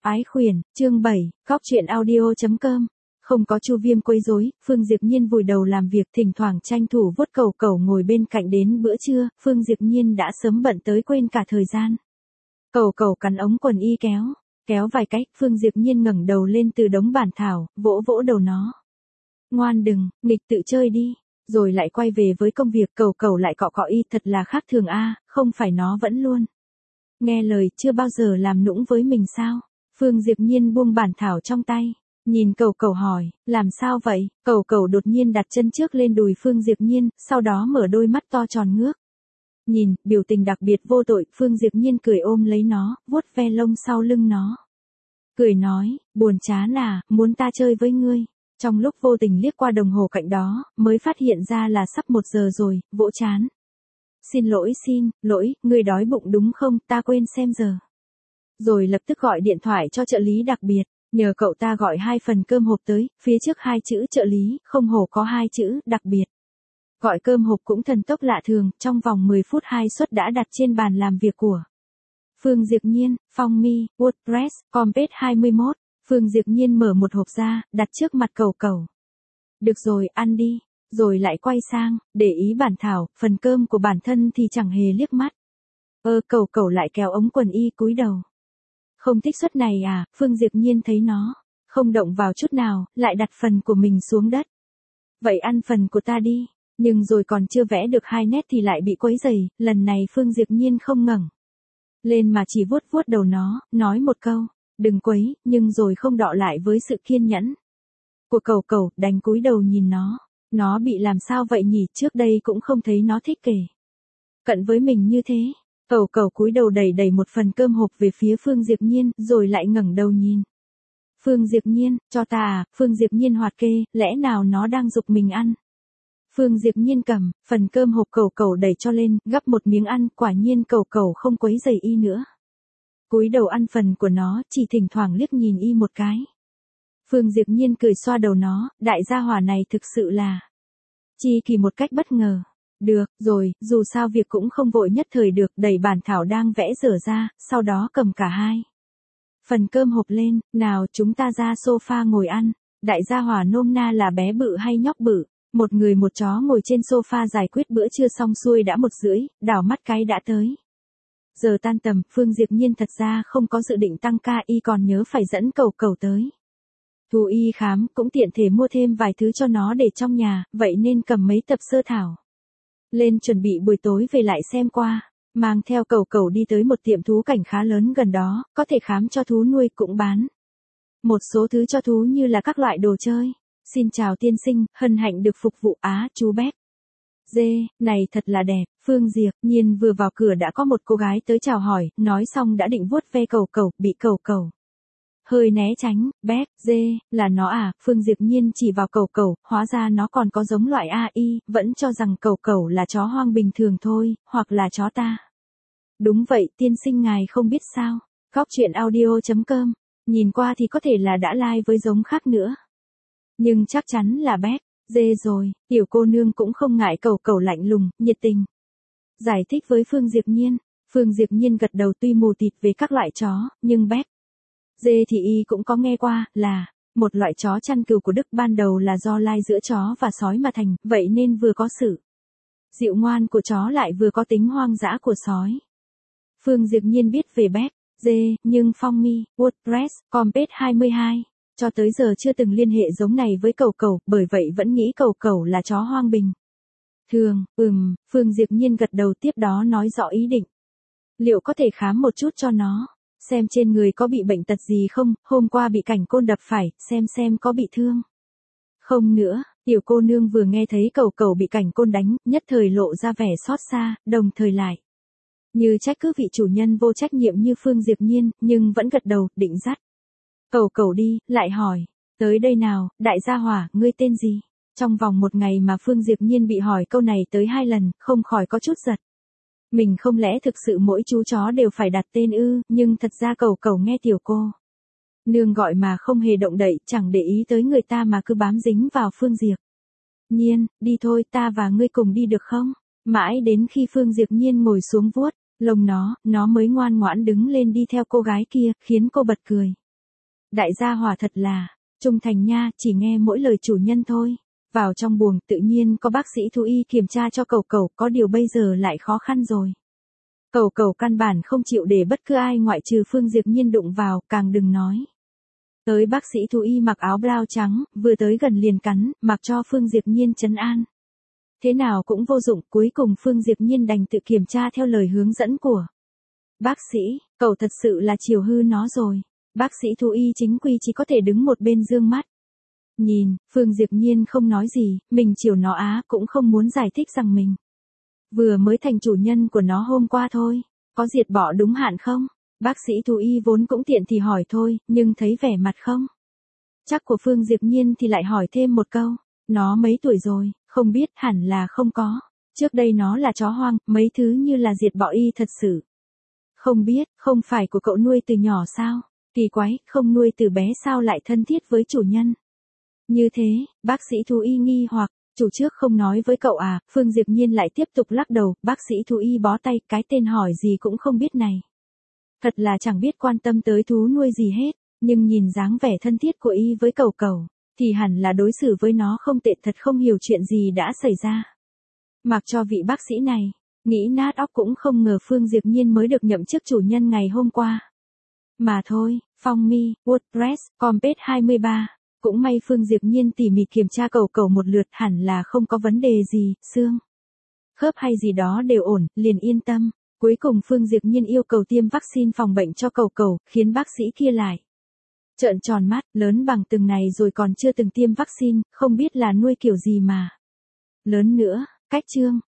Ái khuyển, chương 7, Góc truyện audio.com. Không có Chu Viêm quấy rối, Phương Diệp Nhiên vùi đầu làm việc, thỉnh thoảng tranh thủ vuốt cẩu cẩu ngồi bên cạnh đến bữa trưa, Phương Diệp Nhiên đã sớm bận tới quên cả thời gian. Cẩu cẩu cắn ống quần y kéo vài cách, Phương Diệp Nhiên ngẩng đầu lên từ đống bản thảo, vỗ vỗ đầu nó. Ngoan đừng, nghịch tự chơi đi, rồi lại quay về với công việc. Cẩu cẩu lại cọ cọ y, thật là khác thường a, không phải nó vẫn luôn nghe lời, chưa bao giờ làm nũng với mình sao? Phương Diệp Nhiên buông bản thảo trong tay, nhìn cẩu cẩu hỏi, làm sao vậy? Cẩu cẩu đột nhiên đặt chân trước lên đùi Phương Diệp Nhiên, sau đó mở đôi mắt to tròn ngước. Nhìn, biểu tình đặc biệt vô tội, Phương Diệp Nhiên cười ôm lấy nó, vuốt ve lông sau lưng nó. Cười nói, buồn chán à, muốn ta chơi với ngươi. Trong lúc vô tình liếc qua đồng hồ cạnh đó, mới phát hiện ra là sắp 1 giờ rồi, vỗ chán. Xin lỗi, ngươi đói bụng đúng không, ta quên xem giờ. Rồi lập tức gọi điện thoại cho trợ lý đặc biệt, nhờ cậu ta gọi 2 phần cơm hộp tới, phía trước 2 chữ trợ lý, không hổ có 2 chữ đặc biệt. Gọi cơm hộp cũng thần tốc lạ thường, trong vòng 10 phút 2 suất đã đặt trên bàn làm việc của Phương Diệp Nhiên. Phong mi, WordPress, Compet 21. Phương Diệp Nhiên mở một hộp ra, đặt trước mặt cẩu cẩu. Được rồi, ăn đi. Rồi lại quay sang, để ý bản thảo, phần cơm của bản thân thì chẳng hề liếc mắt. Cẩu cẩu lại kéo ống quần y cúi đầu. Không thích suất này à? Phương Diệp Nhiên thấy nó không động vào chút nào, lại đặt phần của mình xuống đất. Vậy ăn phần của ta đi. Nhưng rồi còn chưa vẽ được 2 nét thì lại bị quấy rầy, lần này Phương Diệp Nhiên không ngẩng lên mà chỉ vuốt vuốt đầu nó, nói một câu, đừng quấy, nhưng rồi không đọ lại với sự kiên nhẫn của cẩu cẩu, đành cúi đầu nhìn nó. Nó bị làm sao vậy nhỉ, trước đây cũng không thấy nó thích kể cận với mình như thế. Cẩu cẩu cúi đầu đẩy một phần cơm hộp về phía Phương Diệp Nhiên, rồi lại ngẩng đầu nhìn. Phương Diệp Nhiên, cho ta à? Phương Diệp Nhiên hoạt kê, lẽ nào nó đang giục mình ăn? Phương Diệp Nhiên cầm phần cơm hộp cẩu cẩu đẩy cho lên, gắp một miếng ăn, quả nhiên cẩu cẩu không quấy rầy y nữa. Cúi đầu ăn phần của nó, chỉ thỉnh thoảng liếc nhìn y một cái. Phương Diệp Nhiên cười xoa đầu nó, đại gia hỏa này thực sự là chi kỳ một cách bất ngờ. Được rồi, dù sao việc cũng không vội nhất thời được, đẩy bản thảo đang vẽ dở ra, sau đó cầm cả 2 phần cơm hộp lên, nào chúng ta ra sofa ngồi ăn. Đại gia hỏa nôm na là bé bự hay nhóc bự, một người một chó ngồi trên sofa giải quyết bữa trưa xong xuôi đã 1:30, đảo mắt cái đã tới giờ tan tầm. Phương Diệp Nhiên thật ra không có dự định tăng ca, y còn nhớ phải dẫn cẩu cẩu tới thú y khám, cũng tiện thể mua thêm vài thứ cho nó để trong nhà, vậy nên cầm mấy tập sơ thảo lên chuẩn bị buổi tối về lại xem qua. Mang theo cẩu cẩu đi tới một tiệm thú cảnh khá lớn gần đó, có thể khám cho thú nuôi, cũng bán một số thứ cho thú như là các loại đồ chơi. Xin chào tiên sinh, hân hạnh được phục vụ. Á, chú bé dê, này thật là đẹp. Phương Diệp Nhiên vừa vào cửa đã có một cô gái tới chào hỏi, nói xong đã định vuốt ve cẩu cẩu, bị cẩu cẩu hơi né tránh. Bé dê, là nó à? Phương Diệp Nhiên chỉ vào cẩu cẩu, hóa ra nó còn có giống loại AI, vẫn cho rằng cẩu cẩu là chó hoang bình thường thôi, hoặc là chó ta. Đúng vậy, tiên sinh ngài không biết sao? Góc truyện audio.com. Nhìn qua thì có thể là đã like với giống khác nữa, nhưng chắc chắn là bé dê rồi. Tiểu cô nương cũng không ngại cẩu cẩu lạnh lùng, nhiệt tình giải thích với Phương Diệp Nhiên. Phương Diệp Nhiên gật đầu, tuy mù tịt về các loại chó, nhưng bé dê thì y cũng có nghe qua, là một loại chó chăn cừu của Đức, ban đầu là do lai giữa chó và sói mà thành, vậy nên vừa có sự dịu ngoan của chó lại vừa có tính hoang dã của sói. Phương Diệp Nhiên biết về bé dê, nhưng Phong mi, WordPress, Compet 22 cho tới giờ chưa từng liên hệ giống này với cẩu cẩu, bởi vậy vẫn nghĩ cẩu cẩu là chó hoang bình thường. Phương Diệp Nhiên gật đầu, tiếp đó nói rõ ý định. Liệu có thể khám một chút cho nó, xem trên người có bị bệnh tật gì không, hôm qua bị cảnh côn đập phải, xem có bị thương không nữa. Tiểu cô nương vừa nghe thấy cẩu cẩu bị cảnh côn đánh, nhất thời lộ ra vẻ xót xa, đồng thời lại như trách cứ vị chủ nhân vô trách nhiệm như Phương Diệp Nhiên, nhưng vẫn gật đầu, định dắt cẩu cẩu đi, lại hỏi, tới đây nào, đại gia hỏa, ngươi tên gì? Trong vòng 1 ngày mà Phương Diệp Nhiên bị hỏi câu này tới 2 lần, không khỏi có chút giật. Mình không lẽ thực sự mỗi chú chó đều phải đặt tên ư? Nhưng thật ra cẩu cẩu nghe tiểu cô nương gọi mà không hề động đậy, chẳng để ý tới người ta mà cứ bám dính vào Phương Diệp Nhiên. Đi thôi, ta và ngươi cùng đi được không? Mãi đến khi Phương Diệp Nhiên ngồi xuống vuốt lông nó mới ngoan ngoãn đứng lên đi theo cô gái kia, khiến cô bật cười. Đại gia hỏa thật là, trung thành nha, chỉ nghe mỗi lời chủ nhân thôi. Vào trong buồng tự nhiên có bác sĩ thú y kiểm tra cho cẩu cẩu, có điều bây giờ lại khó khăn rồi. Cẩu cẩu căn bản không chịu để bất cứ ai ngoại trừ Phương Diệp Nhiên đụng vào, càng đừng nói. Tới bác sĩ thú y mặc áo blau trắng, vừa tới gần liền cắn, mặc cho Phương Diệp Nhiên trấn an. Thế nào cũng vô dụng, cuối cùng Phương Diệp Nhiên đành tự kiểm tra theo lời hướng dẫn của bác sĩ. Cậu thật sự là chiều hư nó rồi. Bác sĩ thú y chính quy chỉ có thể đứng một bên dương mắt. Nhìn, Phương Diệp Nhiên không nói gì, mình chiều nó cũng không muốn giải thích rằng mình vừa mới thành chủ nhân của nó hôm qua thôi. Có diệt bỏ đúng hạn không? Bác sĩ thú y vốn cũng tiện thì hỏi thôi, nhưng thấy vẻ mặt không chắc của Phương Diệp Nhiên thì lại hỏi thêm một câu. Nó mấy tuổi rồi, không biết, hẳn là không có. Trước đây nó là chó hoang, mấy thứ như là diệt bọ y thật sự. Không biết, không phải của cậu nuôi từ nhỏ sao? Kỳ quái, không nuôi từ bé sao lại thân thiết với chủ nhân? Như thế, bác sĩ thú y nghi hoặc, chủ trước không nói với cậu à? Phương Diệp Nhiên lại tiếp tục lắc đầu, bác sĩ thú y bó tay, cái tên hỏi gì cũng không biết này. Thật là chẳng biết quan tâm tới thú nuôi gì hết, nhưng nhìn dáng vẻ thân thiết của y với cẩu cẩu, thì hẳn là đối xử với nó không tệ, thật không hiểu chuyện gì đã xảy ra. Mặc cho vị bác sĩ này, nghĩ nát óc cũng không ngờ Phương Diệp Nhiên mới được nhậm chức chủ nhân ngày hôm qua. Mà thôi, Phong Mi, WordPress, Compet 23. Cũng may Phương Diệp Nhiên tỉ mỉ kiểm tra cẩu cẩu một lượt, hẳn là không có vấn đề gì, xương, khớp hay gì đó đều ổn, liền yên tâm. Cuối cùng Phương Diệp Nhiên yêu cầu tiêm vaccine phòng bệnh cho cẩu cẩu, khiến bác sĩ kia lại trợn tròn mắt, lớn bằng từng này rồi còn chưa từng tiêm vaccine, không biết là nuôi kiểu gì mà lớn nữa. Cách chương